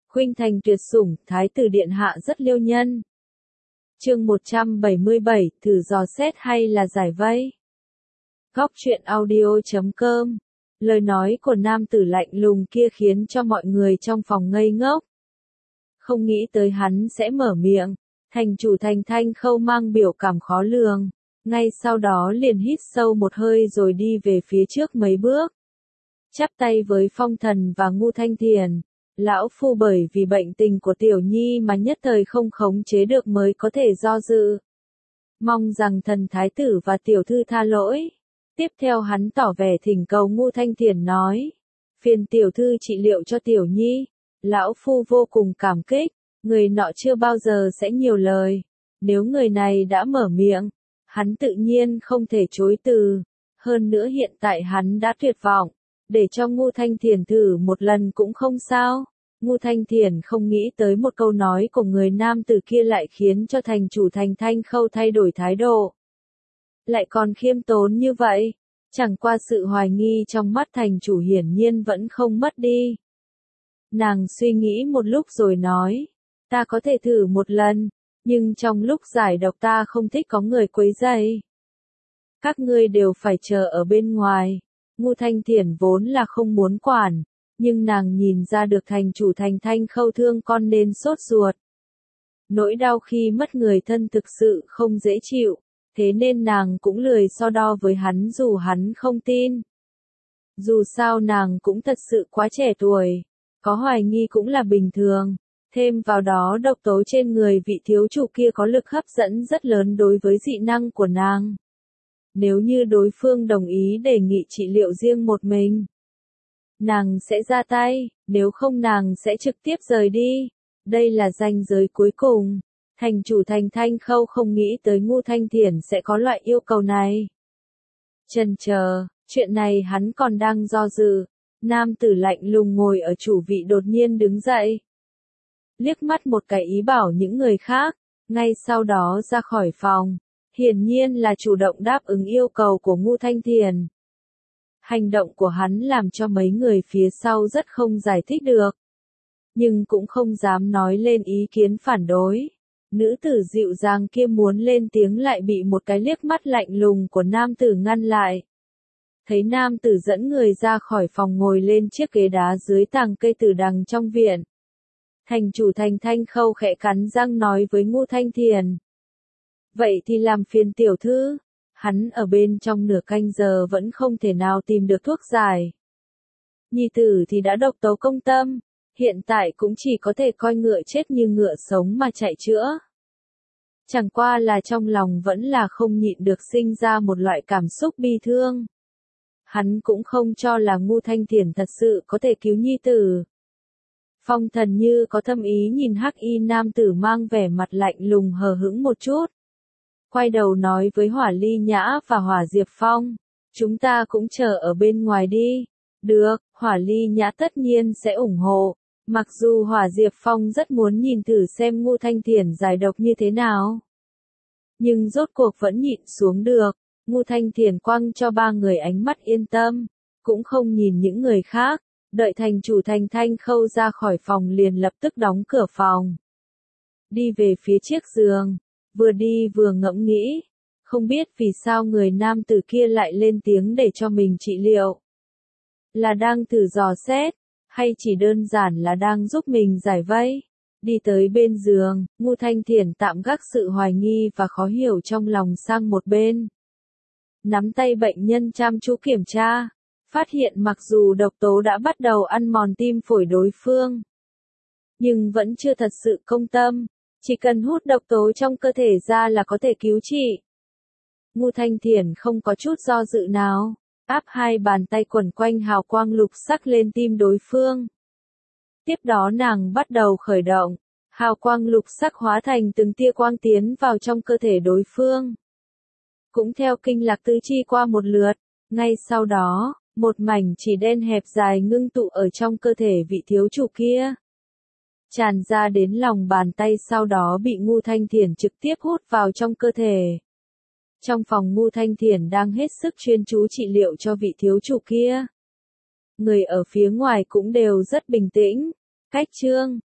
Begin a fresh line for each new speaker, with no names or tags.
Khuynh thành tuyệt sủng, thái tử điện hạ rất liêu nhân. Chương 177, thử dò xét hay là giải vây. Góc truyện audio.com. Lời nói của nam tử lạnh lùng kia khiến cho mọi người trong phòng ngây ngốc. Không nghĩ tới hắn sẽ mở miệng, thành chủ Thành Thanh Khâu mang biểu cảm khó lường, ngay sau đó liền hít sâu một hơi rồi đi về phía trước mấy bước. Chắp tay với Phong Thần và Ngũ Thanh Thiền, lão phu bởi vì bệnh tình của tiểu nhi mà nhất thời không khống chế được mới có thể do dự. Mong rằng thần thái tử và tiểu thư tha lỗi. Tiếp theo hắn tỏ vẻ thỉnh cầu Ngũ Thanh Thiền nói, phiền tiểu thư trị liệu cho tiểu nhi, lão phu vô cùng cảm kích, người nọ chưa bao giờ sẽ nhiều lời, nếu người này đã mở miệng, hắn tự nhiên không thể chối từ, hơn nữa hiện tại hắn đã tuyệt vọng, để cho Ngũ Thanh Thiền thử một lần cũng không sao. Ngũ Thanh Thiền không nghĩ tới một câu nói của người nam tử kia lại khiến cho thành chủ Thành Thanh Khâu thay đổi thái độ. Lại còn khiêm tốn như vậy, chẳng qua sự hoài nghi trong mắt thành chủ hiển nhiên vẫn không mất đi. Nàng suy nghĩ một lúc rồi nói, ta có thể thử một lần, nhưng trong lúc giải độc ta không thích có người quấy rầy. Các ngươi đều phải chờ ở bên ngoài. Ngũ Thanh Thiền vốn là không muốn quản, nhưng nàng nhìn ra được thành chủ Thành Thanh Khâu thương con nên sốt ruột. Nỗi đau khi mất người thân thực sự không dễ chịu, thế nên nàng cũng lười so đo với hắn dù hắn không tin. Dù sao nàng cũng thật sự quá trẻ tuổi, có hoài nghi cũng là bình thường, thêm vào đó độc tố trên người vị thiếu chủ kia có lực hấp dẫn rất lớn đối với dị năng của nàng. Nếu như đối phương đồng ý đề nghị trị liệu riêng một mình, nàng sẽ ra tay, nếu không nàng sẽ trực tiếp rời đi. Đây là ranh giới cuối cùng. Thành chủ Thành Thanh Khâu không nghĩ tới Ngũ Thanh Thiền sẽ có loại yêu cầu này. Chần chờ, chuyện này hắn còn đang do dự. Nam tử lạnh lùng ngồi ở chủ vị đột nhiên đứng dậy. Liếc mắt một cái ý bảo những người khác, ngay sau đó ra khỏi phòng. Hiển nhiên là chủ động đáp ứng yêu cầu của Ngũ Thanh Thiền. Hành động của hắn làm cho mấy người phía sau rất không giải thích được. Nhưng cũng không dám nói lên ý kiến phản đối. Nữ tử dịu dàng kia muốn lên tiếng lại bị một cái liếc mắt lạnh lùng của nam tử ngăn lại. Thấy nam tử dẫn người ra khỏi phòng ngồi lên chiếc ghế đá dưới tàng cây tử đằng trong viện. Thành chủ Thành Thanh Khâu khẽ cắn răng nói với Ngũ Thanh Thiền. Vậy thì làm phiền tiểu thư. Hắn ở bên trong nửa canh giờ vẫn không thể nào tìm được thuốc giải. Nhi tử thì đã độc tố công tâm, hiện tại cũng chỉ có thể coi ngựa chết như ngựa sống mà chạy chữa. Chẳng qua là trong lòng vẫn là không nhịn được sinh ra một loại cảm xúc bi thương. Hắn cũng không cho là Ngũ Thanh Thiền thật sự có thể cứu nhi tử. Phong Thần như có thâm ý nhìn hắc y nam tử mang vẻ mặt lạnh lùng hờ hững một chút. Quay đầu nói với Hỏa Ly Nhã và Hỏa Diệp Phong, chúng ta cũng chờ ở bên ngoài đi. Được, Hỏa Ly Nhã tất nhiên sẽ ủng hộ, mặc dù Hỏa Diệp Phong rất muốn nhìn thử xem Ngũ Thanh Thiền giải độc như thế nào. Nhưng rốt cuộc vẫn nhịn xuống được, Ngũ Thanh Thiền quăng cho ba người ánh mắt yên tâm, cũng không nhìn những người khác, đợi thành chủ Thành Thanh Khâu ra khỏi phòng liền lập tức đóng cửa phòng. Đi về phía chiếc giường. Vừa đi vừa ngẫm nghĩ, không biết vì sao người nam tử kia lại lên tiếng để cho mình trị liệu. Là đang thử dò xét, hay chỉ đơn giản là đang giúp mình giải vây. Đi tới bên giường, Ngũ Thanh Thiền tạm gác sự hoài nghi và khó hiểu trong lòng sang một bên. Nắm tay bệnh nhân chăm chú kiểm tra, phát hiện mặc dù độc tố đã bắt đầu ăn mòn tim phổi đối phương, nhưng vẫn chưa thật sự công tâm. Chỉ cần hút độc tố trong cơ thể ra là có thể cứu trị. Ngũ Thanh Thiền không có chút do dự nào, áp hai bàn tay quẩn quanh hào quang lục sắc lên tim đối phương. Tiếp đó nàng bắt đầu khởi động, hào quang lục sắc hóa thành từng tia quang tiến vào trong cơ thể đối phương. Cũng theo kinh lạc tứ chi qua một lượt, ngay sau đó, một mảnh chỉ đen hẹp dài ngưng tụ ở trong cơ thể vị thiếu chủ kia. Tràn ra đến lòng bàn tay sau đó bị Ngũ Thanh Thiền trực tiếp hút vào trong cơ thể. Trong phòng Ngũ Thanh Thiền đang hết sức chuyên chú trị liệu cho vị thiếu chủ kia. Người ở phía ngoài cũng đều rất bình tĩnh. Cách chương